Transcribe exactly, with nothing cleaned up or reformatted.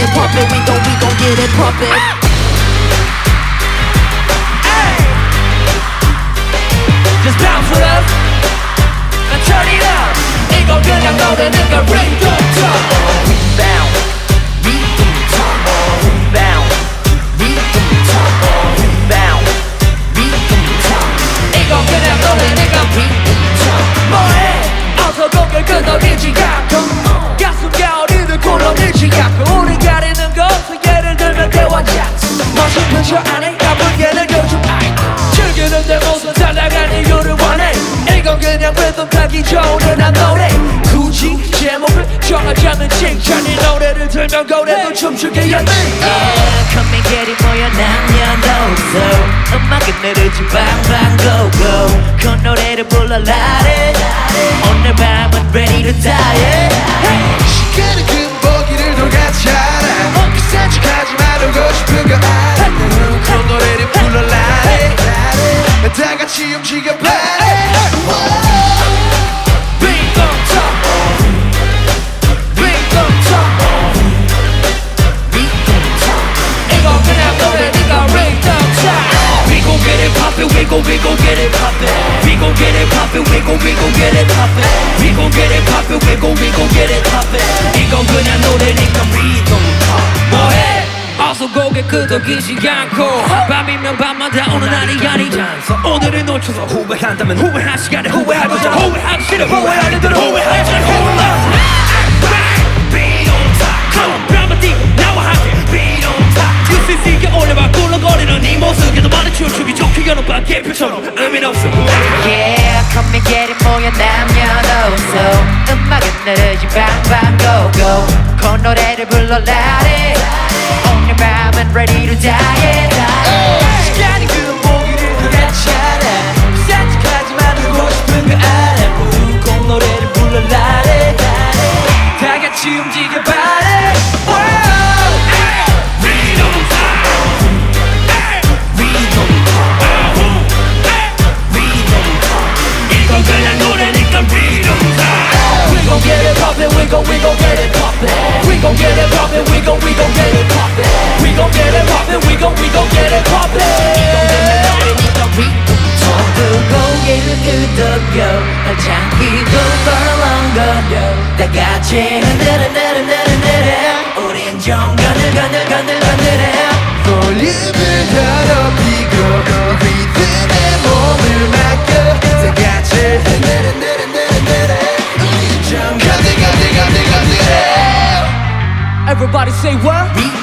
it pumpin', we gon' we gon' get it pumpin'. Just bounce with us and turn it up. 이거 그냥 노래니까 ring the top. Rebound, rhythm top. Rebound, rhythm top. Rebound, rhythm top. 이거 그냥 노래니까 rhythm top. 뭐해? 어서 고개 끄덕이지 않고 가슴 겨울이를 굴러밀지 않고 우리 가리는 것은 예를 들면 대화 차트. 멋있는 저 안에 남은 예를 요즘 즐기는 내 모습 살아간 이유를 원해. 이건 그냥 rhythm 타기 좋은 흔한 노래. 굳이 제목을 정하자면 칭찬. 이 노래를 들면 고래도 춤추게 연대. Yeah, come and get it 모여 남녀노소 음악은 느르지 bang go go 그 노래를 불러라래 오늘 밤은 ready to die. 시간은 금보기를 더 같이 알아. 그 산책하지 말고 싶은 거 알아. 그 노래를 불러라래. 다 같이 움직여봐. Ring the top. Ring the top. Ring the top. 이거 그냥 노래니까 ring the top. We gon' get it poppin', we gon' we gon' get it poppin'. We gon' get it poppin', we gon' we gon' get it poppin'. We gon' get it poppin', we gon' we gon' get it poppin'. 이건 그냥 노래니까 rhythm pop. 뭐해? 어서 고개 끄덕이지 않고 밤이면 밤마다 오는 날이 아니잖아. 오늘을 놓쳐서 후회한다면 후회할 시간에 후회할 거잖아. 후회하기 싫어 후회하는 대로 후회할 시간에 후회하지. Be on top. Come on, 드라마틱 나와 함께 Be on top. 유씨씨가 올려봐 꿀렁거리는 네 모습에도 많은 춤추기 좋게 여는 밤개표처럼 의미는 없어. Yeah, come and get it 모여 남녀노소 음악은 느르지 bang bang go go 그 노래를 불러라래 오늘 밤은 ready to die. 시간이 금보기를 더 같이 알아. 산책하지 말고 싶은 거 알아. 모두 꼭 노래를 불러라래. 다 같이 움직여봐래. 이건 그냥 노래니까 rhythm time. We gon' get it poppin', we gon' we gon' get it poppin'. We gon' get it poppin', we gon' we gon' get it poppin'. We gon' get it poppin', we gon' we gon' get it poppin'. 이건 그냥 노래니까 rhythm top. 모두 고개를 끄덕여 장기도 벌렁거려 다 같이 흔들어 흔들어 흔들어 우린 좀 건들 건들 건들 건들어 볼륨을 더 높이고 리듬에 몸을 맡겨 다 같이 흔들어 흔들어 흔들어 우린 좀 건들 건들 건들 건들어. Everybody say what?